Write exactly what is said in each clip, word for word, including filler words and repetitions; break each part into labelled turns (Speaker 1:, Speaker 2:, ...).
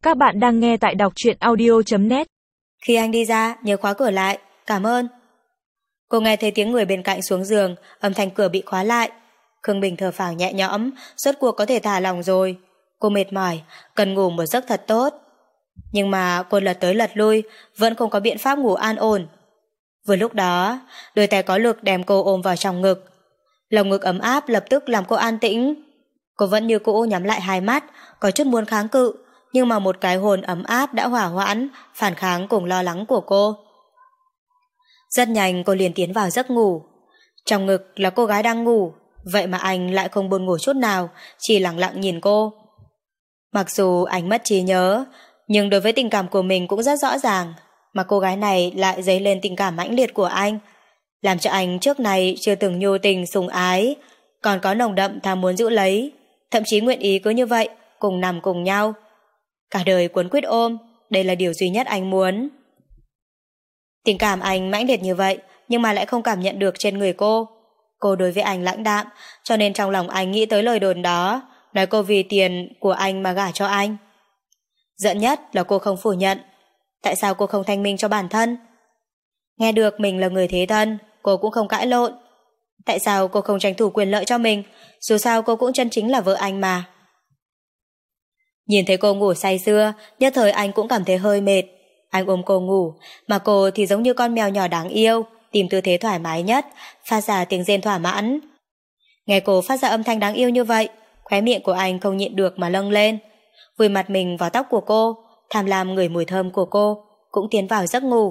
Speaker 1: Các bạn đang nghe tại đọc truyện audio chấm net.
Speaker 2: Khi anh đi ra, nhớ khóa cửa lại, cảm ơn. Cô nghe thấy tiếng người bên cạnh xuống giường, âm thanh cửa bị khóa lại. Khương Bình thở phào nhẹ nhõm, rốt cuộc có thể thả lòng rồi. Cô mệt mỏi, cần ngủ một giấc thật tốt. Nhưng mà cô lật tới lật lui, vẫn không có biện pháp ngủ an ổn. Vừa lúc đó, đôi tay có lực đem cô ôm vào trong ngực. Lồng ngực ấm áp lập tức làm cô an tĩnh. Cô vẫn như cũ nhắm lại hai mắt, có chút muốn kháng cự, nhưng mà một cái hồn ấm áp đã hỏa hoãn, phản kháng cùng lo lắng của cô. Rất nhanh cô liền tiến vào giấc ngủ. Trong ngực là cô gái đang ngủ, vậy mà anh lại không buồn ngủ chút nào, chỉ lặng lặng nhìn cô. Mặc dù anh mất trí nhớ, nhưng đối với tình cảm của mình cũng rất rõ ràng, mà cô gái này lại dấy lên tình cảm mãnh liệt của anh, làm cho anh trước này chưa từng nhu tình sủng ái, còn có nồng đậm tham muốn giữ lấy, thậm chí nguyện ý cứ như vậy, cùng nằm cùng nhau. Cả đời cuốn quýt ôm, đây là điều duy nhất anh muốn. Tình cảm anh mãnh liệt như vậy, nhưng mà lại không cảm nhận được trên người cô. Cô đối với anh lãnh đạm, cho nên trong lòng anh nghĩ tới lời đồn đó, nói cô vì tiền của anh mà gả cho anh. Giận nhất là cô không phủ nhận. Tại sao cô không thanh minh cho bản thân? Nghe được mình là người thế thân, cô cũng không cãi lộn. Tại sao cô không tranh thủ quyền lợi cho mình? Dù sao cô cũng chân chính là vợ anh mà. Nhìn thấy cô ngủ say sưa, nhất thời anh cũng cảm thấy hơi mệt. Anh ôm cô ngủ, mà cô thì giống như con mèo nhỏ đáng yêu, tìm tư thế thoải mái nhất, phát ra tiếng rên thỏa mãn. Nghe cô phát ra âm thanh đáng yêu như vậy, khóe miệng của anh không nhịn được mà lâng lên. Vùi mặt mình vào tóc của cô, tham lam ngửi mùi thơm của cô, cũng tiến vào giấc ngủ.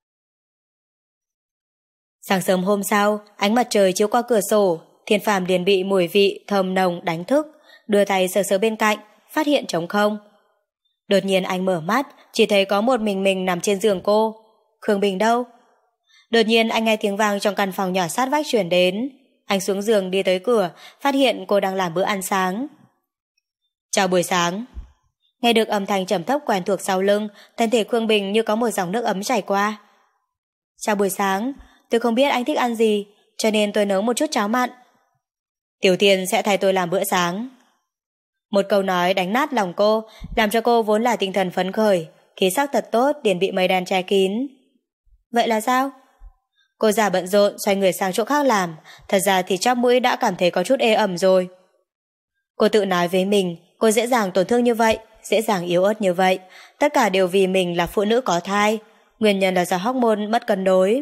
Speaker 2: Sáng sớm hôm sau, ánh mặt trời chiếu qua cửa sổ, Thiên Phàm liền bị mùi vị thơm nồng đánh thức, đưa tay sờ sờ bên cạnh, phát hiện trống không. Đột nhiên anh mở mắt, chỉ thấy có một mình mình nằm trên giường cô. Khương Bình đâu? Đột nhiên anh nghe tiếng vang trong căn phòng nhỏ sát vách truyền đến. Anh xuống giường đi tới cửa, phát hiện cô đang làm bữa ăn sáng. Chào buổi sáng. Nghe được âm thanh trầm thấp quen thuộc sau lưng, thân thể Khương Bình như có một dòng nước ấm chảy qua. Chào buổi sáng, tôi không biết anh thích ăn gì, cho nên tôi nấu một chút cháo mặn. Tiểu Thiên sẽ thay tôi làm bữa sáng. Một câu nói đánh nát lòng cô, làm cho cô vốn là tinh thần phấn khởi, khí sắc thật tốt liền bị mây đen che kín. Vậy là sao? Cô già bận rộn xoay người sang chỗ khác làm, thật ra thì chóp mũi đã cảm thấy có chút ê ẩm rồi. Cô tự nói với mình, cô dễ dàng tổn thương như vậy, dễ dàng yếu ớt như vậy, tất cả đều vì mình là phụ nữ có thai, nguyên nhân là do hormone mất cân đối.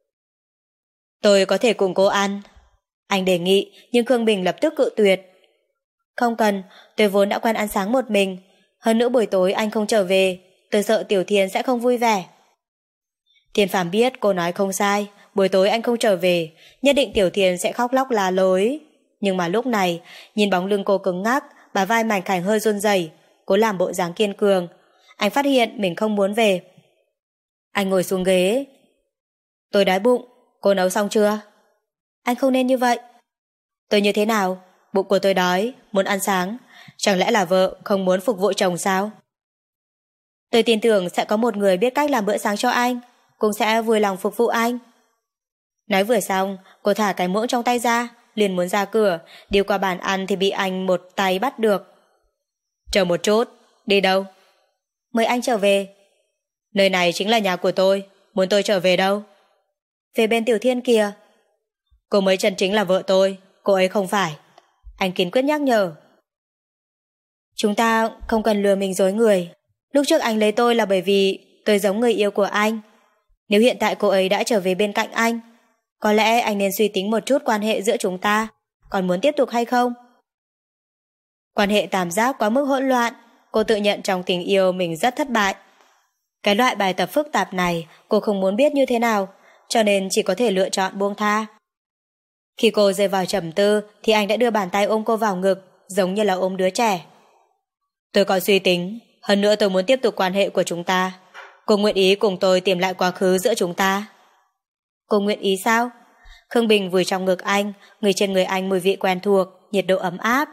Speaker 2: Tôi có thể cùng cô ăn. Anh đề nghị, nhưng Khương Bình lập tức cự tuyệt. Không cần, tôi vốn đã quen ăn sáng một mình, hơn nữa buổi tối anh không trở về, tôi sợ Tiểu Thiên sẽ không vui vẻ. Thiên Phàm biết cô nói không sai, buổi tối anh không trở về, nhất định Tiểu Thiên sẽ khóc lóc la lối. Nhưng mà lúc này, nhìn bóng lưng cô cứng ngắc, bả vai mảnh khảnh hơi run rẩy, cố làm bộ dáng kiên cường. Anh phát hiện mình không muốn về. Anh ngồi xuống ghế. Tôi đói bụng, cô nấu xong chưa? Anh không nên như vậy. Tôi như thế nào? Bụng của tôi đói, muốn ăn sáng. Chẳng lẽ là vợ không muốn phục vụ chồng sao? Tôi tin tưởng sẽ có một người biết cách làm bữa sáng cho anh, cũng sẽ vui lòng phục vụ anh. Nói vừa xong, cô thả cái muỗng trong tay ra, liền muốn ra cửa, đi qua bàn ăn thì bị anh một tay bắt được. Chờ một chút, đi đâu? Mời anh trở về. Nơi này chính là nhà của tôi, muốn tôi trở về đâu? Về bên Tiểu Thiên kìa. Cô mới chân chính là vợ tôi, cô ấy không phải. Anh kiên quyết nhắc nhở. Chúng ta không cần lừa mình dối người. Lúc trước anh lấy tôi là bởi vì tôi giống người yêu của anh. Nếu hiện tại cô ấy đã trở về bên cạnh anh, có lẽ anh nên suy tính một chút quan hệ giữa chúng ta, còn muốn tiếp tục hay không? Quan hệ tam giác quá mức hỗn loạn, cô tự nhận trong tình yêu mình rất thất bại. Cái loại bài tập phức tạp này cô không muốn biết như thế nào, cho nên chỉ có thể lựa chọn buông tha. Khi cô rơi vào trầm tư thì anh đã đưa bàn tay ôm cô vào ngực, giống như là ôm đứa trẻ. Tôi còn suy tính, hơn nữa tôi muốn tiếp tục quan hệ của chúng ta. Cô nguyện ý cùng tôi tìm lại quá khứ giữa chúng ta. Cô nguyện ý sao? Khương Bình vùi trong ngực anh, người trên người anh mùi vị quen thuộc, nhiệt độ ấm áp.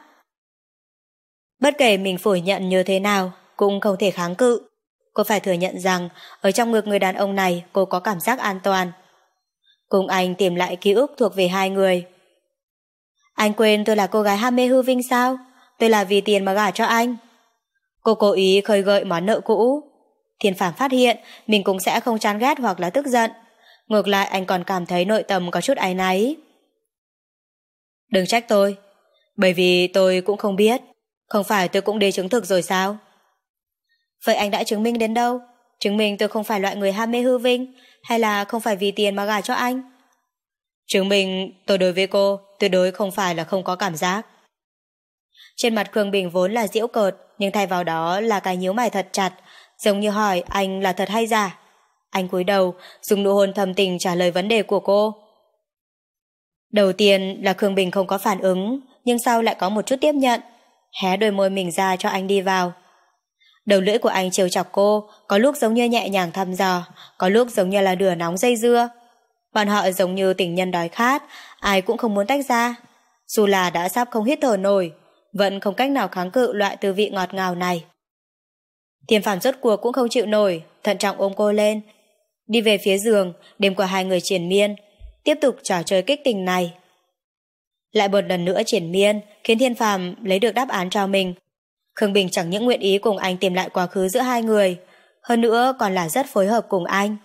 Speaker 2: Bất kể mình phủ nhận như thế nào, cũng không thể kháng cự. Cô phải thừa nhận rằng ở trong ngực người đàn ông này cô có cảm giác an toàn. Cùng anh tìm lại ký ức thuộc về hai người. Anh quên tôi là cô gái ham mê hư vinh sao? Tôi là vì tiền mà gả cho anh. Cô cố ý khơi gợi món nợ cũ. Thiên Phàm phát hiện mình cũng sẽ không chán ghét hoặc là tức giận. Ngược lại anh còn cảm thấy nội tâm có chút áy náy. Đừng trách tôi, bởi vì tôi cũng không biết. Không phải tôi cũng đi chứng thực rồi sao? Vậy anh đã chứng minh đến đâu? Chứng minh tôi không phải loại người ham mê hư vinh, hay là không phải vì tiền mà gả cho anh? Chứng minh tôi đối với cô tuyệt đối không phải là không có cảm giác. Trên mặt Khương Bình vốn là giễu cợt, nhưng thay vào đó là cái nhíu mày thật chặt, giống như hỏi anh là thật hay giả. Anh cúi đầu, dùng nụ hôn thầm tình trả lời vấn đề của cô. Đầu tiên là Khương Bình không có phản ứng, nhưng sau lại có một chút tiếp nhận, hé đôi môi mình ra cho anh đi vào. Đầu lưỡi của anh trêu chọc cô, có lúc giống như nhẹ nhàng thăm dò, có lúc giống như là lửa nóng dây dưa. Bọn họ giống như tình nhân đói khát, ai cũng không muốn tách ra. Dù là đã sắp không hít thở nổi, vẫn không cách nào kháng cự loại tư vị ngọt ngào này. Thiên Phàm rốt cuộc cũng không chịu nổi, thận trọng ôm cô lên, đi về phía giường, đêm qua hai người triền miên, tiếp tục trò chơi kích tình này. Lại một lần nữa triền miên, khiến Thiên Phàm lấy được đáp án cho mình. Khương Bình chẳng những nguyện ý cùng anh tìm lại quá khứ giữa hai người, hơn nữa còn là rất phối hợp cùng anh.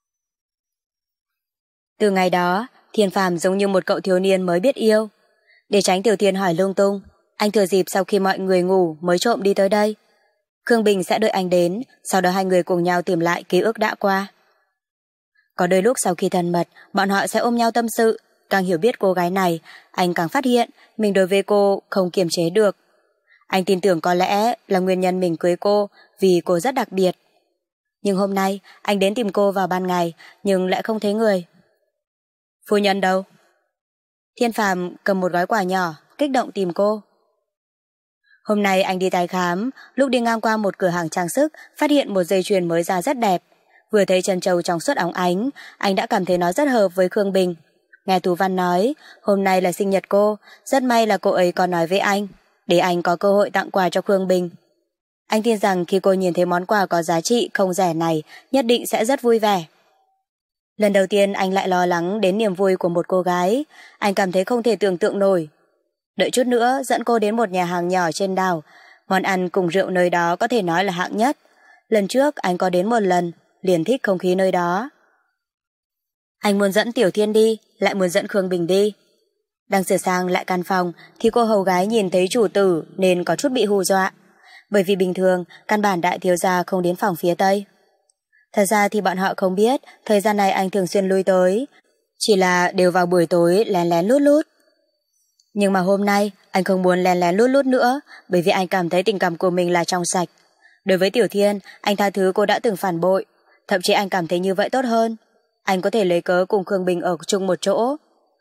Speaker 2: Từ ngày đó, Thiên Phàm giống như một cậu thiếu niên mới biết yêu. Để tránh Tiểu Thiên hỏi lung tung, anh thừa dịp sau khi mọi người ngủ mới trộm đi tới đây. Khương Bình sẽ đợi anh đến, sau đó hai người cùng nhau tìm lại ký ức đã qua. Có đôi lúc sau khi thân mật, bọn họ sẽ ôm nhau tâm sự. Càng hiểu biết cô gái này, anh càng phát hiện mình đối với cô không kiềm chế được. Anh tin tưởng có lẽ là nguyên nhân mình cưới cô vì cô rất đặc biệt. Nhưng hôm nay anh đến tìm cô vào ban ngày, nhưng lại không thấy người. Phu nhân đâu? Thiên Phàm cầm một gói quà nhỏ, kích động tìm cô. Hôm nay anh đi tái khám, lúc đi ngang qua một cửa hàng trang sức, phát hiện một dây chuyền mới ra rất đẹp. Vừa thấy chân châu trong suốt óng ánh, anh đã cảm thấy nó rất hợp với Khương Bình. Nghe Tú Văn nói, hôm nay là sinh nhật cô, rất may là cô ấy có nói với anh, để anh có cơ hội tặng quà cho Khương Bình. Anh tin rằng khi cô nhìn thấy món quà có giá trị không rẻ này, nhất định sẽ rất vui vẻ. Lần đầu tiên anh lại lo lắng đến niềm vui của một cô gái, anh cảm thấy không thể tưởng tượng nổi. Đợi chút nữa dẫn cô đến một nhà hàng nhỏ trên đảo, món ăn cùng rượu nơi đó có thể nói là hạng nhất. Lần trước anh có đến một lần, liền thích không khí nơi đó. Anh muốn dẫn Tiểu Thiên đi, lại muốn dẫn Khương Bình đi. Đang sửa sang lại căn phòng thì cô hầu gái nhìn thấy chủ tử nên có chút bị hù dọa. Bởi vì bình thường căn bản đại thiếu gia không đến phòng phía Tây. Thật ra thì bọn họ không biết thời gian này anh thường xuyên lui tới, chỉ là đều vào buổi tối lén lén lút lút. Nhưng mà hôm nay anh không muốn lén lén lút lút nữa, bởi vì anh cảm thấy tình cảm của mình là trong sạch. Đối với Tiểu Thiên, anh tha thứ cô đã từng phản bội, thậm chí anh cảm thấy như vậy tốt hơn. Anh có thể lấy cớ cùng Khương Bình ở chung một chỗ.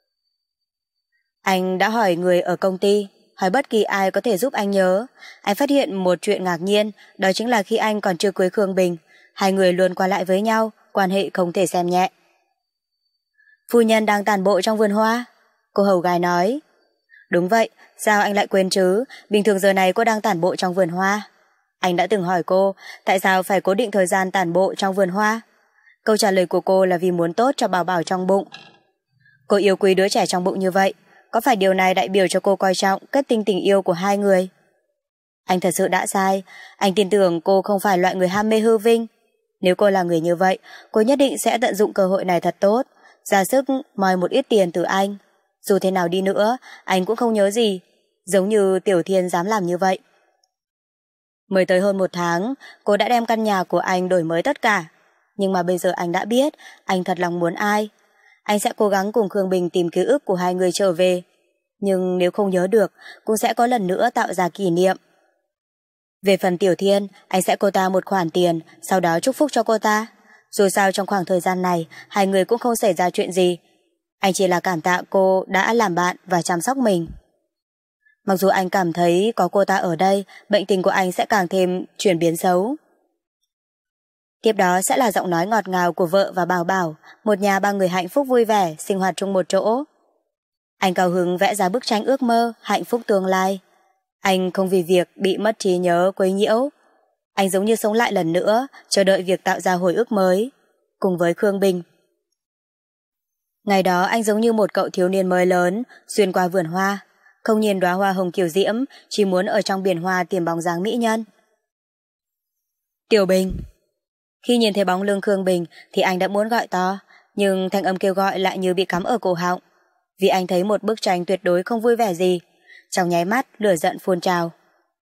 Speaker 2: Anh đã hỏi người ở công ty, hỏi bất kỳ ai có thể giúp anh nhớ. Anh phát hiện một chuyện ngạc nhiên, đó chính là khi anh còn chưa cưới Khương Bình, hai người luôn qua lại với nhau, quan hệ không thể xem nhẹ. Phu nhân đang tản bộ trong vườn hoa, cô hầu gái nói. Đúng vậy, sao anh lại quên chứ, bình thường giờ này cô đang tản bộ trong vườn hoa. Anh đã từng hỏi cô, tại sao phải cố định thời gian tản bộ trong vườn hoa? Câu trả lời của cô là vì muốn tốt cho bảo bảo trong bụng. Cô yêu quý đứa trẻ trong bụng như vậy, có phải điều này đại biểu cho cô coi trọng kết tinh tình yêu của hai người? Anh thật sự đã sai, anh tin tưởng cô không phải loại người ham mê hư vinh. Nếu cô là người như vậy, cô nhất định sẽ tận dụng cơ hội này thật tốt, ra sức moi một ít tiền từ anh. Dù thế nào đi nữa, anh cũng không nhớ gì, giống như Tiểu Thiên dám làm như vậy. Mới tới hơn một tháng, cô đã đem căn nhà của anh đổi mới tất cả. Nhưng mà bây giờ anh đã biết anh thật lòng muốn ai. Anh sẽ cố gắng cùng Khương Bình tìm ký ức của hai người trở về. Nhưng nếu không nhớ được, cũng sẽ có lần nữa tạo ra kỷ niệm. Về phần Tiểu Thiên, anh sẽ cô ta một khoản tiền, sau đó chúc phúc cho cô ta. Dù sao trong khoảng thời gian này, hai người cũng không xảy ra chuyện gì. Anh chỉ là cảm tạ cô đã làm bạn và chăm sóc mình. Mặc dù anh cảm thấy có cô ta ở đây, bệnh tình của anh sẽ càng thêm chuyển biến xấu. Tiếp đó sẽ là giọng nói ngọt ngào của vợ và Bảo Bảo, một nhà ba người hạnh phúc vui vẻ, sinh hoạt chung một chỗ. Anh cao hứng vẽ ra bức tranh ước mơ, hạnh phúc tương lai. Anh không vì việc bị mất trí nhớ quấy nhiễu. Anh giống như sống lại lần nữa, chờ đợi việc tạo ra hồi ức mới, cùng với Khương Bình. Ngày đó anh giống như một cậu thiếu niên mới lớn, xuyên qua vườn hoa, không nhìn đóa hoa hồng kiều diễm, chỉ muốn ở trong biển hoa tìm bóng dáng mỹ nhân. Tiểu Bình. Khi nhìn thấy bóng lưng Khương Bình thì anh đã muốn gọi to, nhưng thanh âm kêu gọi lại như bị cắm ở cổ họng, vì anh thấy một bức tranh tuyệt đối không vui vẻ gì. Trong nháy mắt lửa giận phun trào.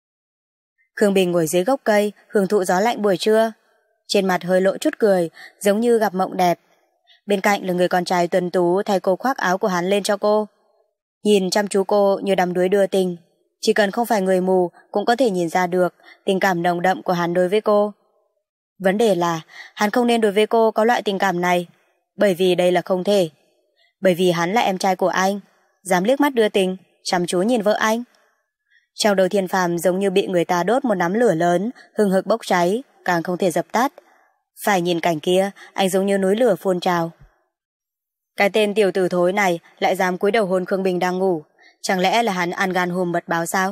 Speaker 2: Khương Bình ngồi dưới gốc cây hưởng thụ gió lạnh buổi trưa, trên mặt hơi lộ chút cười, giống như gặp mộng đẹp. Bên cạnh là người con trai tuấn tú thay cô khoác áo của hắn lên cho cô, nhìn chăm chú cô như đắm đuối đưa tình. Chỉ cần không phải người mù cũng có thể nhìn ra được tình cảm nồng đậm của hắn đối với cô. Vấn đề là hắn không nên đối với cô có loại tình cảm này, bởi vì đây là không thể. Bởi vì hắn là em trai của anh, dám liếc mắt đưa tình, chăm chú nhìn vợ anh. Trong đầu Thiên Phàm giống như bị người ta đốt một nắm lửa lớn, hừng hực bốc cháy, càng không thể dập tắt. Phải nhìn cảnh kia, anh giống như núi lửa phun trào. Cái tên tiểu tử thối này lại dám cúi đầu hôn Khương Bình đang ngủ. Chẳng lẽ là hắn ăn gan hùm mật báo sao?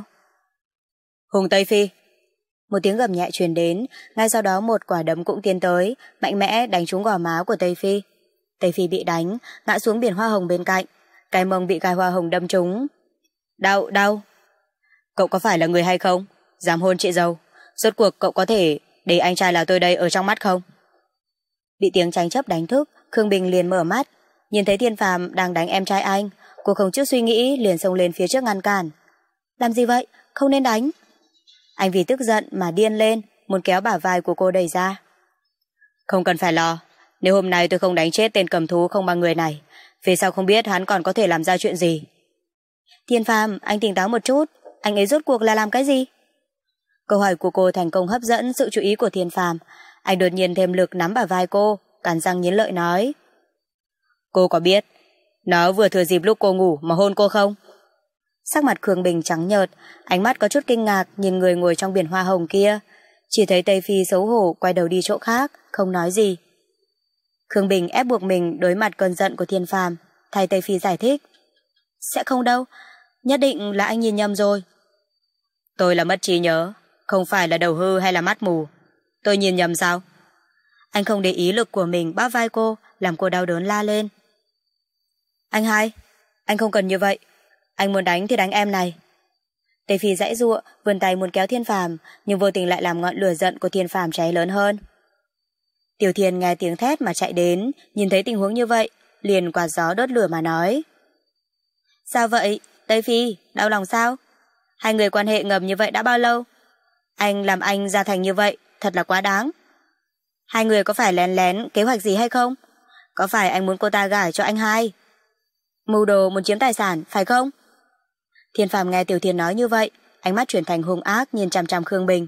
Speaker 2: Hùng Tây Phi. Một tiếng gầm nhẹ truyền đến, ngay sau đó một quả đấm cũng tiến tới, mạnh mẽ đánh trúng gò má của Tây Phi. Tây Phi bị đánh, ngã xuống biển hoa hồng bên cạnh, cái mông bị gai hoa hồng đâm trúng. Đau, đau. Cậu có phải là người hay không? Dám hôn chị dâu. Rốt cuộc cậu có thể để anh trai là tôi đây ở trong mắt không? Bị tiếng tranh chấp đánh thức, Khương Bình liền mở mắt, nhìn thấy Thiên Phàm đang đánh em trai anh, cô không chút suy nghĩ liền xông lên phía trước ngăn cản. Làm gì vậy? Không nên đánh. Anh vì tức giận mà điên lên, muốn kéo bả vai của cô đẩy ra. Không cần phải lo, nếu hôm nay tôi không đánh chết tên cầm thú không bằng người này, về sau không biết hắn còn có thể làm ra chuyện gì. Thiên Phàm, anh tỉnh táo một chút, anh ấy rốt cuộc là làm cái gì? Câu hỏi của cô thành công hấp dẫn sự chú ý của Thiên Phàm. Anh đột nhiên thêm lực nắm bả vai cô, cắn răng nghiến lợi nói. Cô có biết nó vừa thừa dịp lúc cô ngủ mà hôn cô không? Sắc mặt Khương Bình trắng nhợt, ánh mắt có chút kinh ngạc nhìn người ngồi trong biển hoa hồng kia. Chỉ thấy Tây Phi xấu hổ quay đầu đi chỗ khác, không nói gì. Khương Bình ép buộc mình đối mặt cơn giận của Thiên Phàm, thay Tây Phi giải thích. Sẽ không đâu, nhất định là anh nhìn nhầm rồi. Tôi là mất trí nhớ, không phải là đầu hư hay là mắt mù. Tôi nhìn nhầm sao? Anh không để ý lực của mình bóp vai cô, làm cô đau đớn la lên. Anh hai, anh không cần như vậy. Anh muốn đánh thì đánh em này. Tây Phi giãy giụa, vươn tay muốn kéo Thiên Phàm, nhưng vô tình lại làm ngọn lửa giận của Thiên Phàm cháy lớn hơn. Tiểu Thiên nghe tiếng thét mà chạy đến, nhìn thấy tình huống như vậy, liền quạt gió đốt lửa mà nói. Sao vậy? Tây Phi, đau lòng sao? Hai người quan hệ ngầm như vậy đã bao lâu? Anh làm anh ra thành như vậy, thật là quá đáng. Hai người có phải lén lén kế hoạch gì hay không? Có phải anh muốn cô ta gả cho anh hai? Mưu đồ muốn chiếm tài sản, phải không? Thiên Phàm nghe Tiểu Thiên nói như vậy, ánh mắt chuyển thành hung ác nhìn chằm chằm Khương Bình.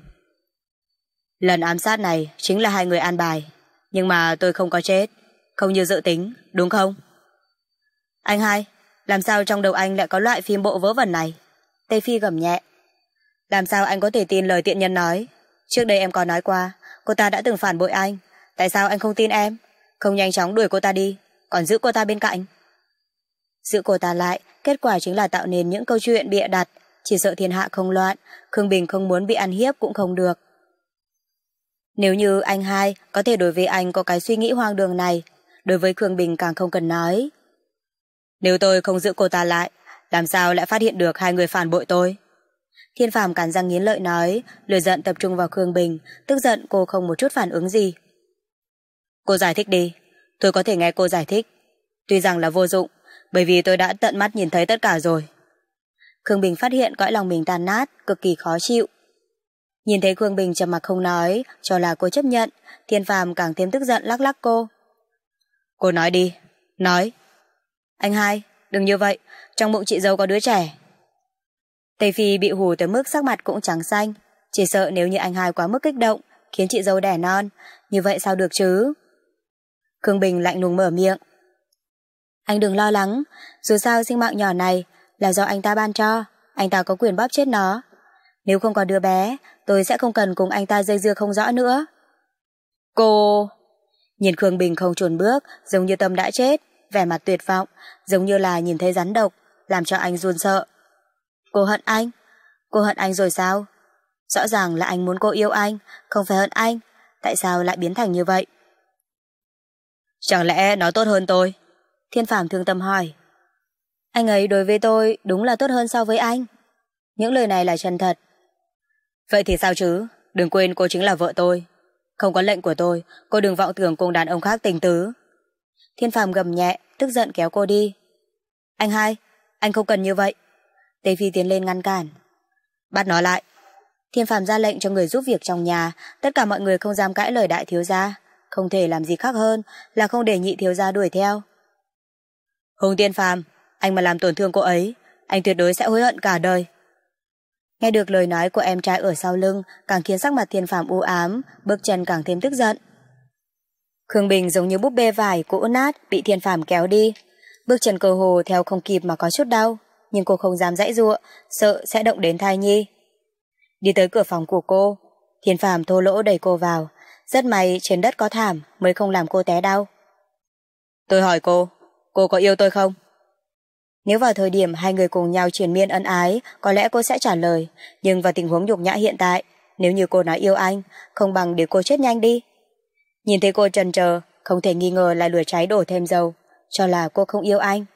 Speaker 2: Lần ám sát này chính là hai người an bài, nhưng mà tôi không có chết, không như dự tính, đúng không? Anh hai, làm sao trong đầu anh lại có loại phim bộ vớ vẩn này? Tây Phi gầm nhẹ. Làm sao anh có thể tin lời tiện nhân nói? Trước đây em có nói qua, cô ta đã từng phản bội anh. Tại sao anh không tin em? Không nhanh chóng đuổi cô ta đi, còn giữ cô ta bên cạnh? Giữ cô ta lại, kết quả chính là tạo nên những câu chuyện bịa đặt. Chỉ sợ thiên hạ không loạn, Khương Bình không muốn bị ăn hiếp cũng không được. Nếu như anh hai có thể đối với anh có cái suy nghĩ hoang đường này, đối với Khương Bình càng không cần nói. Nếu tôi không giữ cô ta lại, làm sao lại phát hiện được hai người phản bội tôi? Thiên Phàm cắn răng nghiến lợi nói, lửa giận tập trung vào Khương Bình, tức giận cô không một chút phản ứng gì. Cô giải thích đi, tôi có thể nghe cô giải thích. Tuy rằng là vô dụng, bởi vì tôi đã tận mắt nhìn thấy tất cả rồi. Khương Bình phát hiện cõi lòng mình tàn nát, cực kỳ khó chịu. Nhìn thấy Khương Bình trầm mặc không nói, cho là cô chấp nhận, Thiên Phàm càng thêm tức giận lắc lắc cô. Cô nói đi, nói. Anh hai, đừng như vậy, trong bụng chị dâu có đứa trẻ. Tây Phi bị hù tới mức sắc mặt cũng trắng xanh, chỉ sợ nếu như anh hai quá mức kích động, khiến chị dâu đẻ non, như vậy sao được chứ? Khương Bình lạnh lùng mở miệng. Anh đừng lo lắng, dù sao sinh mạng nhỏ này là do anh ta ban cho, anh ta có quyền bóp chết nó. Nếu không có đứa bé, tôi sẽ không cần cùng anh ta dây dưa không rõ nữa. Cô... Nhìn Khương Bình không chùn bước, giống như tâm đã chết, vẻ mặt tuyệt vọng, giống như là nhìn thấy rắn độc, làm cho anh run sợ. Cô hận anh? Cô hận anh rồi sao? Rõ ràng là anh muốn cô yêu anh, không phải hận anh. Tại sao lại biến thành như vậy? Chẳng lẽ nó tốt hơn tôi? Thiên Phàm thương tâm hỏi. Anh ấy đối với tôi đúng là tốt hơn so với anh. Những lời này là chân thật. Vậy thì sao chứ? Đừng quên cô chính là vợ tôi. Không có lệnh của tôi, cô đừng vọng tưởng cùng đàn ông khác tình tứ. Thiên Phàm gầm nhẹ, tức giận kéo cô đi. Anh hai, anh không cần như vậy. Tề Phi tiến lên ngăn cản. Bắt nó lại. Thiên Phàm ra lệnh cho người giúp việc trong nhà. Tất cả mọi người không dám cãi lời đại thiếu gia. Không thể làm gì khác hơn là không để nhị thiếu gia đuổi theo. Hùng Thiên Phàm, anh mà làm tổn thương cô ấy, anh tuyệt đối sẽ hối hận cả đời. Nghe được lời nói của em trai ở sau lưng, càng khiến sắc mặt Thiên Phàm u ám, bước chân càng thêm tức giận. Khương Bình giống như búp bê vải cũ nát bị Thiên Phàm kéo đi. Bước chân cơ hồ theo không kịp mà có chút đau, nhưng cô không dám giãy giụa, sợ sẽ động đến thai nhi. Đi tới cửa phòng của cô, Thiên Phàm thô lỗ đẩy cô vào. Rất may trên đất có thảm mới không làm cô té đau. Tôi hỏi cô, cô có yêu tôi không? Nếu vào thời điểm hai người cùng nhau triền miên ân ái, có lẽ cô sẽ trả lời. Nhưng vào tình huống nhục nhã hiện tại, nếu như cô nói yêu anh, không bằng để cô chết nhanh đi. Nhìn thấy cô chần chờ, không thể nghi ngờ là lửa cháy đổ thêm dầu, cho là cô không yêu anh.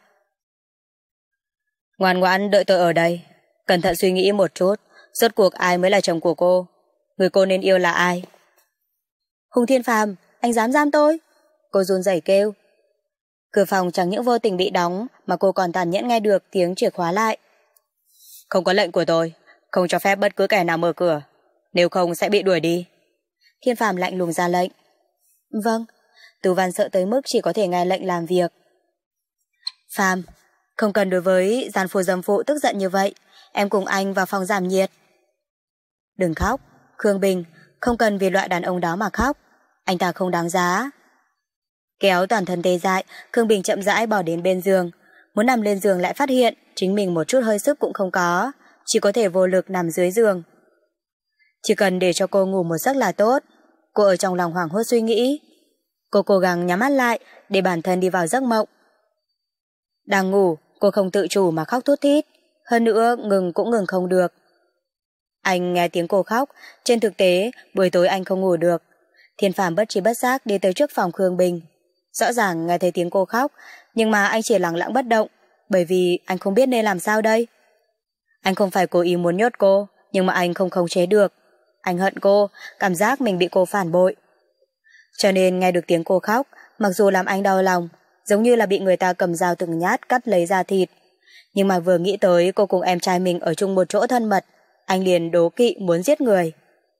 Speaker 2: Ngoan ngoãn đợi tôi ở đây, cẩn thận suy nghĩ một chút, rốt cuộc ai mới là chồng của cô, người cô nên yêu là ai? Hùng Thiên Phàm, anh dám giam tôi? Cô run rẩy kêu. Cửa phòng chẳng những vô tình bị đóng mà cô còn tàn nhẫn nghe được tiếng chìa khóa lại. Không có lệnh của tôi, không cho phép bất cứ kẻ nào mở cửa, nếu không sẽ bị đuổi đi. Thiên Phàm lạnh lùng ra lệnh. Vâng. Tú Văn sợ tới mức chỉ có thể nghe lệnh làm việc. Phàm, không cần đối với gian phu dâm phụ tức giận như vậy, em cùng anh vào phòng giảm nhiệt. Đừng khóc, Khương Bình, không cần vì loại đàn ông đó mà khóc, anh ta không đáng giá. Kéo toàn thân tê dại, Khương Bình chậm rãi bỏ đến bên giường. Muốn nằm lên giường lại phát hiện chính mình một chút hơi sức cũng không có, chỉ có thể vô lực nằm dưới giường. Chỉ cần để cho cô ngủ một giấc là tốt. Cô ở trong lòng hoảng hốt suy nghĩ. Cô cố gắng nhắm mắt lại để bản thân đi vào giấc mộng. Đang ngủ, cô không tự chủ mà khóc thút thít, hơn nữa ngừng cũng ngừng không được. Anh nghe tiếng cô khóc, trên thực tế buổi tối anh không ngủ được. Thiên Phàm bất trí bất giác đi tới trước phòng Khương Bình. Rõ ràng nghe thấy tiếng cô khóc, nhưng mà anh chỉ lặng lặng bất động, bởi vì anh không biết nên làm sao đây. Anh không phải cố ý muốn nhốt cô, nhưng mà anh không khống chế được. Anh hận cô, cảm giác mình bị cô phản bội. Cho nên nghe được tiếng cô khóc, mặc dù làm anh đau lòng, giống như là bị người ta cầm dao từng nhát cắt lấy da thịt. Nhưng mà vừa nghĩ tới cô cùng em trai mình ở chung một chỗ thân mật, anh liền đố kỵ muốn giết người.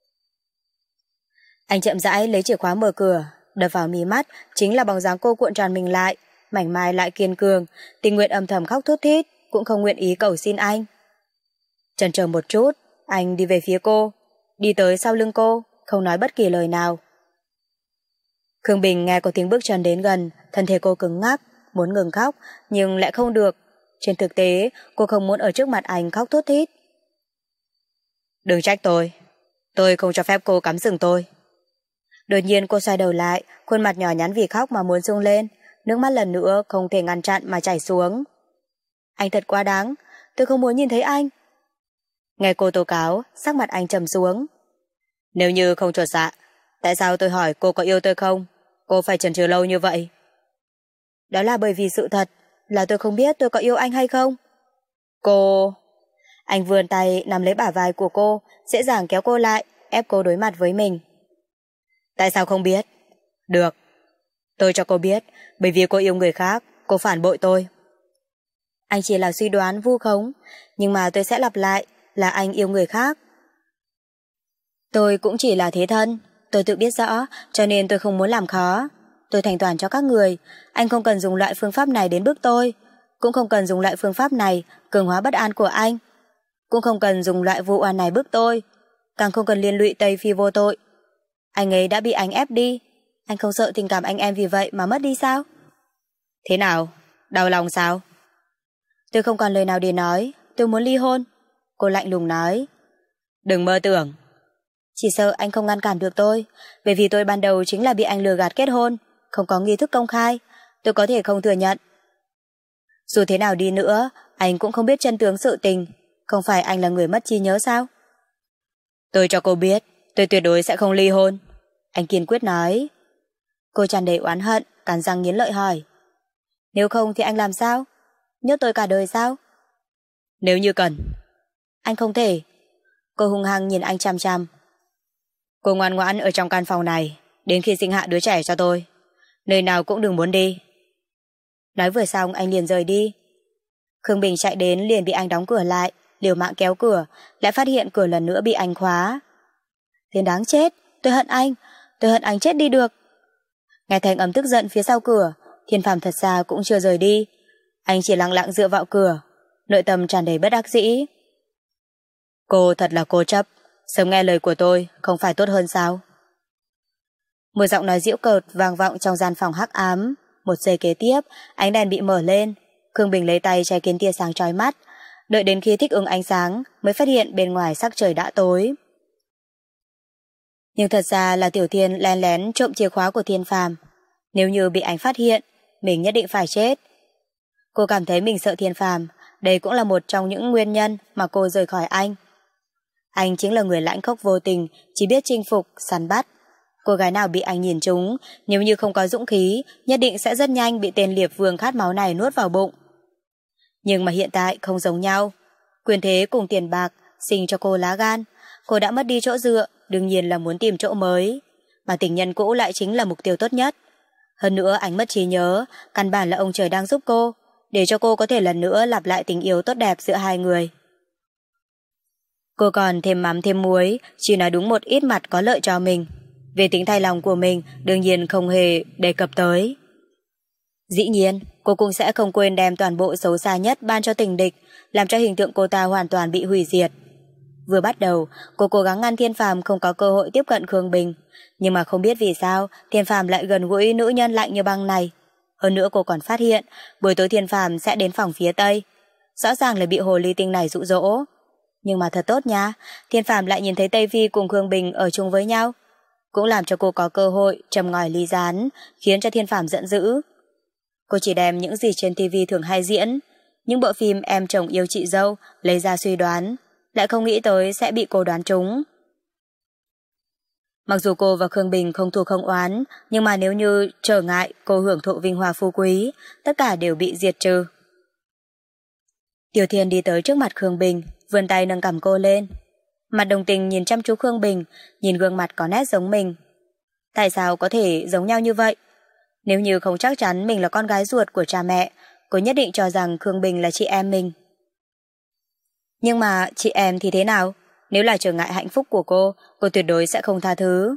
Speaker 2: Anh chậm rãi lấy chìa khóa mở cửa, đập vào mí mắt chính là bóng dáng cô cuộn tròn mình lại, mảnh mai lại kiên cường, tình nguyện âm thầm khóc thút thít, cũng không nguyện ý cầu xin anh. Chần chờ một chút, anh đi về phía cô, đi tới sau lưng cô, không nói bất kỳ lời nào. Khương Bình nghe có tiếng bước chân đến gần, thân thể cô cứng ngắc, muốn ngừng khóc, nhưng lại không được. Trên thực tế, cô không muốn ở trước mặt anh khóc thút thít. Đừng trách tôi, tôi không cho phép cô cắm sừng tôi. Đột nhiên cô xoay đầu lại, khuôn mặt nhỏ nhắn vì khóc mà muốn sung lên, nước mắt lần nữa không thể ngăn chặn mà chảy xuống. Anh thật quá đáng, tôi không muốn nhìn thấy anh. Nghe cô tố cáo, sắc mặt anh trầm xuống. Nếu như không chột dạ, tại sao tôi hỏi cô có yêu tôi không? Cô phải chần chừ lâu như vậy. Đó là bởi vì sự thật, là tôi không biết tôi có yêu anh hay không. Cô... Anh vươn tay nắm lấy bả vai của cô, dễ dàng kéo cô lại, ép cô đối mặt với mình. Tại sao không biết? Được, tôi cho cô biết, bởi vì cô yêu người khác, cô phản bội tôi. Anh chỉ là suy đoán vu khống, nhưng mà tôi sẽ lặp lại, là anh yêu người khác. Tôi cũng chỉ là thế thân, tôi tự biết rõ, cho nên tôi không muốn làm khó. Tôi thành toàn cho các người, anh không cần dùng loại phương pháp này đến bức tôi, cũng không cần dùng loại phương pháp này cường hóa bất an của anh, cũng không cần dùng loại vụ oan này bức tôi, càng không cần liên lụy Tây Phi vô tội. Anh ấy đã bị anh ép đi, anh không sợ tình cảm anh em vì vậy mà mất đi sao? Thế nào? Đau lòng sao? Tôi không còn lời nào để nói, tôi muốn ly hôn. Cô lạnh lùng nói. Đừng mơ tưởng. Chỉ sợ anh không ngăn cản được tôi, bởi vì tôi ban đầu chính là bị anh lừa gạt kết hôn, không có nghi thức công khai, tôi có thể không thừa nhận. Dù thế nào đi nữa, anh cũng không biết chân tướng sự tình, không phải anh là người mất trí nhớ sao? Tôi cho cô biết, tôi tuyệt đối sẽ không ly hôn. Anh kiên quyết nói. Cô tràn đầy oán hận, cắn răng nghiến lợi hỏi. Nếu không thì anh làm sao? Nhốt tôi cả đời sao? Nếu như cần. Anh không thể. Cô hung hăng nhìn anh chằm chằm. Cô ngoan ngoãn ở trong căn phòng này, đến khi sinh hạ đứa trẻ cho tôi. Nơi nào cũng đừng muốn đi. Nói vừa xong anh liền rời đi. Khương Bình chạy đến liền bị anh đóng cửa lại, liều mạng kéo cửa, lại phát hiện cửa lần nữa bị anh khóa. Tên đáng chết, tôi hận anh, tôi hận anh chết đi được. Nghe thanh âm tức giận phía sau cửa, Thiên Phàm thật ra cũng chưa rời đi. Anh chỉ lặng lặng dựa vào cửa, nội tâm tràn đầy bất đắc dĩ. Cô thật là cố chấp, sớm nghe lời của tôi không phải tốt hơn sao? Một giọng nói giễu cợt vang vọng trong gian phòng hắc ám. Một giây kế tiếp, ánh đèn bị mở lên. Khương Bình lấy tay che kín tia sáng chói mắt, đợi đến khi thích ứng ánh sáng mới phát hiện bên ngoài sắc trời đã tối. Nhưng thật ra là Tiểu Thiên lén lén trộm chìa khóa của Thiên Phàm. Nếu như bị anh phát hiện, mình nhất định phải chết. Cô cảm thấy mình sợ Thiên Phàm, đây cũng là một trong những nguyên nhân mà cô rời khỏi anh. Anh chính là người lãnh khốc vô tình, chỉ biết chinh phục, săn bắt. Cô gái nào bị anh nhìn trúng, nếu như không có dũng khí, nhất định sẽ rất nhanh bị tên liệp vương khát máu này nuốt vào bụng. Nhưng mà hiện tại không giống nhau. Quyền thế cùng tiền bạc sinh cho cô lá gan. Cô đã mất đi chỗ dựa, đương nhiên là muốn tìm chỗ mới. Mà tình nhân cũ lại chính là mục tiêu tốt nhất. Hơn nữa anh mất trí nhớ, căn bản là ông trời đang giúp cô, để cho cô có thể lần nữa lặp lại tình yêu tốt đẹp giữa hai người. Cô còn thêm mắm thêm muối, chỉ nói đúng một ít mặt có lợi cho mình. Về tính thay lòng của mình, đương nhiên không hề đề cập tới. Dĩ nhiên, cô cũng sẽ không quên đem toàn bộ xấu xa nhất ban cho tình địch, làm cho hình tượng cô ta hoàn toàn bị hủy diệt. Vừa bắt đầu, cô cố gắng ngăn Thiên Phàm không có cơ hội tiếp cận Khương Bình, nhưng mà không biết vì sao Thiên Phàm lại gần gũi nữ nhân lạnh như băng này. Hơn nữa cô còn phát hiện buổi tối Thiên Phàm sẽ đến phòng phía Tây. Rõ ràng là bị hồ ly tinh này dụ dỗ. Nhưng mà thật tốt nha, Thiên Phàm lại nhìn thấy Tây Phi cùng Khương Bình ở chung với nhau, cũng làm cho cô có cơ hội châm ngòi ly gián, khiến cho Thiên Phàm giận dữ. Cô chỉ đem những gì trên ti vi thường hay diễn, những bộ phim em chồng yêu chị dâu lấy ra suy đoán, lại không nghĩ tới sẽ bị cô đoán trúng. Mặc dù cô và Khương Bình không thù không oán, nhưng mà nếu như trở ngại cô hưởng thụ vinh hoa phú quý, tất cả đều bị diệt trừ. Tiểu Thiên đi tới trước mặt Khương Bình, vươn tay nâng cằm cô lên. Mặt đồng tình nhìn chăm chú Khương Bình, nhìn gương mặt có nét giống mình. Tại sao có thể giống nhau như vậy? Nếu như không chắc chắn mình là con gái ruột của cha mẹ, cô nhất định cho rằng Khương Bình là chị em mình. Nhưng mà chị em thì thế nào? Nếu là trở ngại hạnh phúc của cô, cô tuyệt đối sẽ không tha thứ.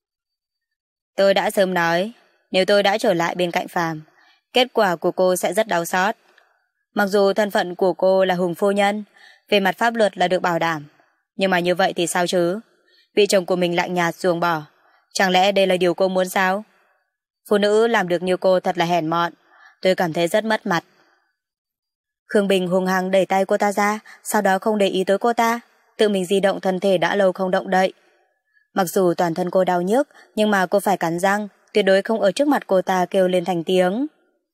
Speaker 2: Tôi đã sớm nói, nếu tôi đã trở lại bên cạnh Phàm, kết quả của cô sẽ rất đau xót. Mặc dù thân phận của cô là hùng phu nhân, về mặt pháp luật là được bảo đảm, nhưng mà như vậy thì sao chứ? Vị chồng của mình lạnh nhạt ruồng bỏ, chẳng lẽ đây là điều cô muốn sao? Phụ nữ làm được như cô thật là hèn mọn, tôi cảm thấy rất mất mặt. Khương Bình hung hăng đẩy tay cô ta ra, sau đó không để ý tới cô ta, tự mình di động thân thể đã lâu không động đậy. Mặc dù toàn thân cô đau nhức, nhưng mà cô phải cắn răng, tuyệt đối không ở trước mặt cô ta kêu lên thành tiếng.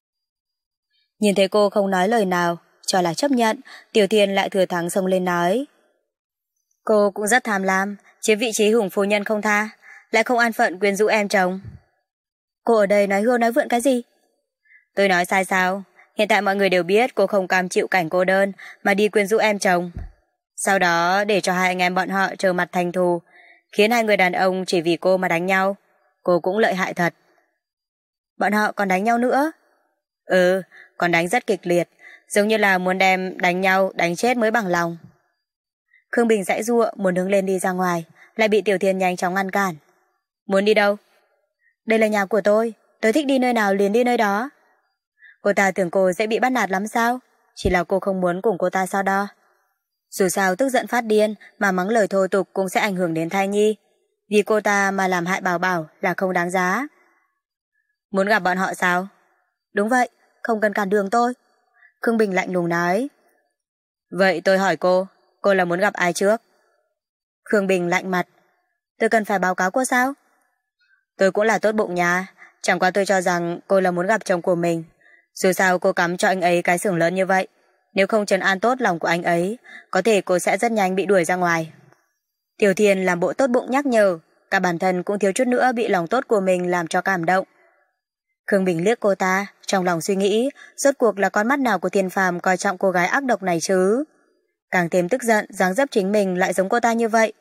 Speaker 2: Nhìn thấy cô không nói lời nào, cho là chấp nhận, Tiểu Thiên lại thừa thắng xông lên nói. Cô cũng rất tham lam, chiếm vị trí hùng phu nhân không tha, lại không an phận quyến rũ em chồng. Cô ở đây nói hưu nói vượn cái gì? Tôi nói sai sao? Hiện tại mọi người đều biết cô không cam chịu cảnh cô đơn mà đi quyến rũ em chồng. Sau đó để cho hai anh em bọn họ trở mặt thành thù, khiến hai người đàn ông chỉ vì cô mà đánh nhau. Cô cũng lợi hại thật. Bọn họ còn đánh nhau nữa? Ừ, còn đánh rất kịch liệt, giống như là muốn đem đánh nhau đánh chết mới bằng lòng. Khương Bình giãy giụa muốn đứng lên đi ra ngoài, lại bị Tiểu Thiên nhanh chóng ngăn cản. Muốn đi đâu? Đây là nhà của tôi, tôi thích đi nơi nào liền đi nơi đó. Cô ta tưởng cô sẽ bị bắt nạt lắm sao? Chỉ là cô không muốn cùng cô ta so đo. Dù sao tức giận phát điên mà mắng lời thô tục cũng sẽ ảnh hưởng đến thai nhi. Vì cô ta mà làm hại Bảo Bảo là không đáng giá. Muốn gặp bọn họ sao? Đúng vậy, không cần cản đường tôi. Khương Bình lạnh lùng nói. Vậy tôi hỏi cô, cô là muốn gặp ai trước? Khương Bình lạnh mặt. Tôi cần phải báo cáo cô sao? Tôi cũng là tốt bụng nha, chẳng qua tôi cho rằng cô là muốn gặp chồng của mình. Dù sao cô cắm cho anh ấy cái xưởng lớn như vậy, nếu không trấn an tốt lòng của anh ấy, có thể cô sẽ rất nhanh bị đuổi ra ngoài. Tiểu Thiên làm bộ tốt bụng nhắc nhở, cả bản thân cũng thiếu chút nữa bị lòng tốt của mình làm cho cảm động. Khương Bình liếc cô ta, trong lòng suy nghĩ, rốt cuộc là con mắt nào của Thiên Phàm coi trọng cô gái ác độc này chứ? Càng thêm tức giận, dáng dấp chính mình lại giống cô ta như vậy.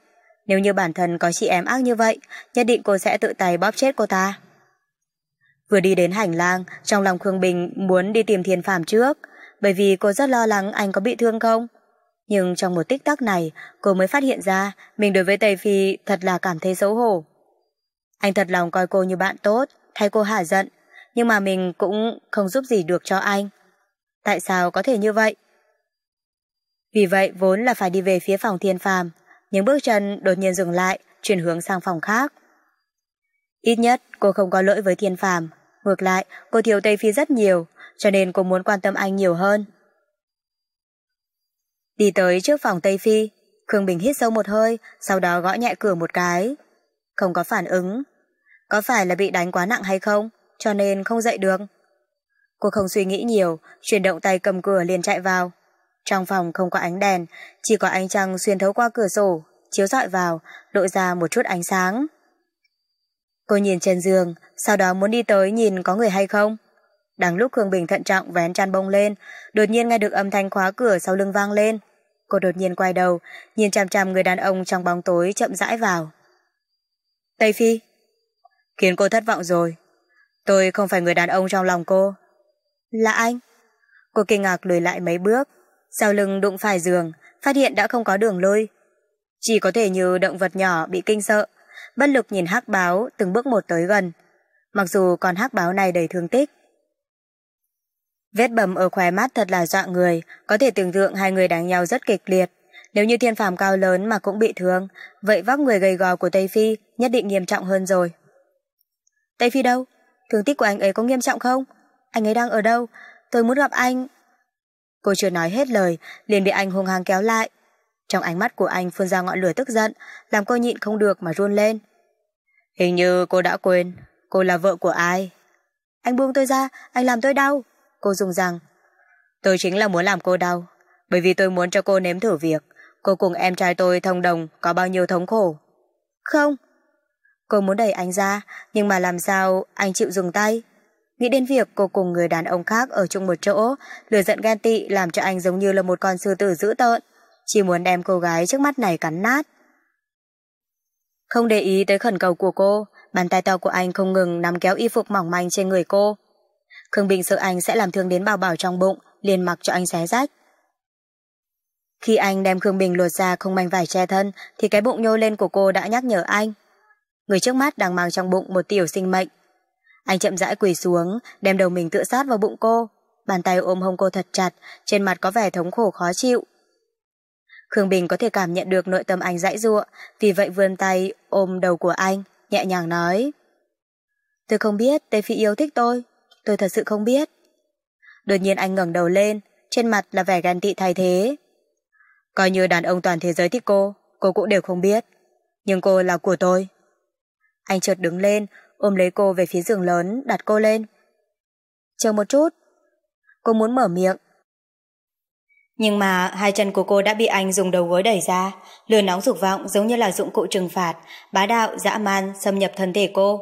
Speaker 2: Nếu như bản thân có chị em ác như vậy, nhất định cô sẽ tự tay bóp chết cô ta. Vừa đi đến hành lang, trong lòng Khương Bình muốn đi tìm Thiên Phàm trước, bởi vì cô rất lo lắng anh có bị thương không. Nhưng trong một tích tắc này, cô mới phát hiện ra mình đối với Tây Phi thật là cảm thấy xấu hổ. Anh thật lòng coi cô như bạn tốt, thay cô hả giận, nhưng mà mình cũng không giúp gì được cho anh. Tại sao có thể như vậy? Vì vậy vốn là phải đi về phía phòng Thiên Phàm, nhưng bước chân đột nhiên dừng lại, chuyển hướng sang phòng khác. Ít nhất cô không có lỗi với Thiên Phàm, ngược lại cô thiếu Tây Phi rất nhiều, cho nên cô muốn quan tâm anh nhiều hơn. Đi tới trước phòng Tây Phi, Khương Bình hít sâu một hơi, sau đó gõ nhẹ cửa một cái. Không có phản ứng. Có phải là bị đánh quá nặng hay không, cho nên không dậy được? Cô không suy nghĩ nhiều, chuyển động tay cầm cửa liền chạy vào. Trong phòng không có ánh đèn, chỉ có ánh trăng xuyên thấu qua cửa sổ, chiếu rọi vào, lộ ra một chút ánh sáng. Cô nhìn trên giường, sau đó muốn đi tới nhìn có người hay không. Đang lúc Khương Bình thận trọng vén chăn bông lên, đột nhiên nghe được âm thanh khóa cửa sau lưng vang lên. Cô đột nhiên quay đầu, nhìn chằm chằm người đàn ông trong bóng tối chậm rãi vào. Tây Phi. Khiến cô thất vọng rồi. Tôi không phải người đàn ông trong lòng cô. Là anh. Cô kinh ngạc lùi lại mấy bước, sau lưng đụng phải giường, phát hiện đã không có đường lui. Chỉ có thể như động vật nhỏ bị kinh sợ, bất lực nhìn hắc báo từng bước một tới gần. Mặc dù con hắc báo này đầy thương tích. Vết bầm ở khóe mắt thật là dọa người, có thể tưởng tượng hai người đánh nhau rất kịch liệt. Nếu như Thiên Phàm cao lớn mà cũng bị thương, vậy vóc người gầy gò của Tây Phi nhất định nghiêm trọng hơn rồi. Tây Phi đâu? Thương tích của anh ấy có nghiêm trọng không? Anh ấy đang ở đâu? Tôi muốn gặp anh. Cô chưa nói hết lời, liền bị anh hung hăng kéo lại. Trong ánh mắt của anh phun ra ngọn lửa tức giận, làm cô nhịn không được mà run lên. Hình như cô đã quên, cô là vợ của ai? Anh buông tôi ra, anh làm tôi đau. Cô dùng rằng, tôi chính là muốn làm cô đau, bởi vì tôi muốn cho cô nếm thử việc cô cùng em trai tôi thông đồng có bao nhiêu thống khổ. Không. Cô muốn đẩy anh ra, nhưng mà làm sao anh chịu dừng tay? Nghĩ đến việc cô cùng người đàn ông khác ở chung một chỗ, lửa giận ghen tị làm cho anh giống như là một con sư tử dữ tợn, chỉ muốn đem cô gái trước mắt này cắn nát. Không để ý tới khẩn cầu của cô, bàn tay to của anh không ngừng nắm kéo y phục mỏng manh trên người cô. Khương Bình sợ anh sẽ làm thương đến bảo bảo trong bụng, liền mặc cho anh xé rách. Khi anh đem Khương Bình lột ra không manh vải che thân, thì cái bụng nhô lên của cô đã nhắc nhở anh. Người trước mắt đang mang trong bụng một tiểu sinh mệnh. Anh chậm rãi quỳ xuống, đem đầu mình tựa sát vào bụng cô, bàn tay ôm hông cô thật chặt, trên mặt có vẻ thống khổ khó chịu. Khương Bình có thể cảm nhận được nội tâm anh giãy giụa, vì vậy vươn tay ôm đầu của anh, nhẹ nhàng nói: Tôi không biết Tây Phi yêu thích tôi, tôi thật sự không biết. Đột nhiên anh ngẩng đầu lên, trên mặt là vẻ ghen tị thay thế. Coi như đàn ông toàn thế giới thích cô, cô cũng đều không biết, nhưng cô là của tôi. Anh chợt đứng lên, ôm lấy cô về phía giường lớn, đặt cô lên. Chờ một chút. Cô muốn mở miệng, nhưng mà hai chân của cô đã bị anh dùng đầu gối đẩy ra, lửa nóng dục vọng giống như là dụng cụ trừng phạt, bá đạo, dã man xâm nhập thân thể cô.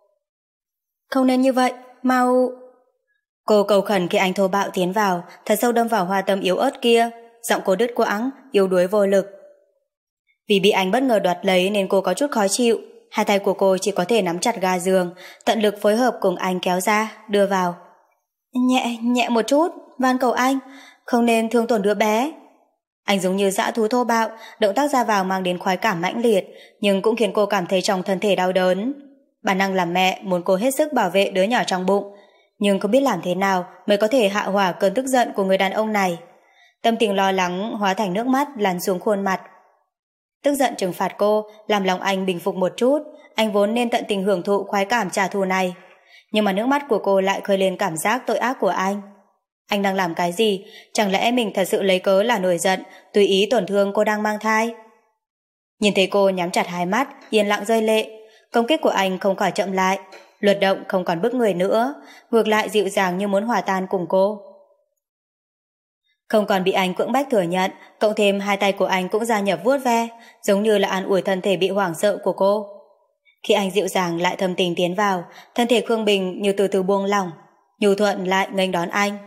Speaker 2: Không nên như vậy, mau... Cô cầu khẩn khi anh thô bạo tiến vào, thật sâu đâm vào hoa tâm yếu ớt kia, giọng cô đứt quãng, yếu đuối vô lực. Vì bị anh bất ngờ đoạt lấy nên cô có chút khó chịu, hai tay của cô chỉ có thể nắm chặt ga giường, tận lực phối hợp cùng anh kéo ra, đưa vào. Nhẹ, nhẹ một chút, van cầu anh, không nên thương tổn đứa bé. Anh giống như dã thú thô bạo, động tác ra vào mang đến khoái cảm mãnh liệt, nhưng cũng khiến cô cảm thấy trong thân thể đau đớn. Bản năng làm mẹ muốn cô hết sức bảo vệ đứa nhỏ trong bụng, nhưng không biết làm thế nào mới có thể hạ hỏa cơn tức giận của người đàn ông này. Tâm tình lo lắng hóa thành nước mắt lăn xuống khuôn mặt. Tức giận trừng phạt cô, làm lòng anh bình phục một chút, anh vốn nên tận tình hưởng thụ khoái cảm trả thù này. Nhưng mà nước mắt của cô lại khơi lên cảm giác tội ác của anh. Anh đang làm cái gì? Chẳng lẽ mình thật sự lấy cớ là nổi giận, tùy ý tổn thương cô đang mang thai? Nhìn thấy cô nhắm chặt hai mắt, yên lặng rơi lệ, công kích của anh không khỏi chậm lại, luật động không còn bức người nữa, ngược lại dịu dàng như muốn hòa tan cùng cô. Không còn bị anh cưỡng bách thừa nhận, cộng thêm hai tay của anh cũng gia nhập vuốt ve, giống như là an ủi thân thể bị hoảng sợ của cô. Khi anh dịu dàng lại thâm tình tiến vào, thân thể Khương Bình như từ từ buông lỏng, nhu thuận lại nghênh đón anh.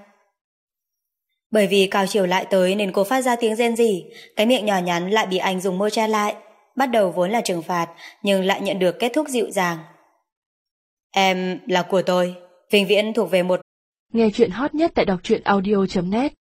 Speaker 2: Bởi vì cao chiều lại tới nên cô phát ra tiếng rên rỉ, cái miệng nhỏ nhắn lại bị anh dùng môi che lại. Bắt đầu vốn là trừng phạt, nhưng lại nhận được kết thúc dịu dàng. Em là của tôi, vĩnh viễn thuộc về một...
Speaker 1: Nghe chuyện hot nhất tại đọc truyện audio chấm net.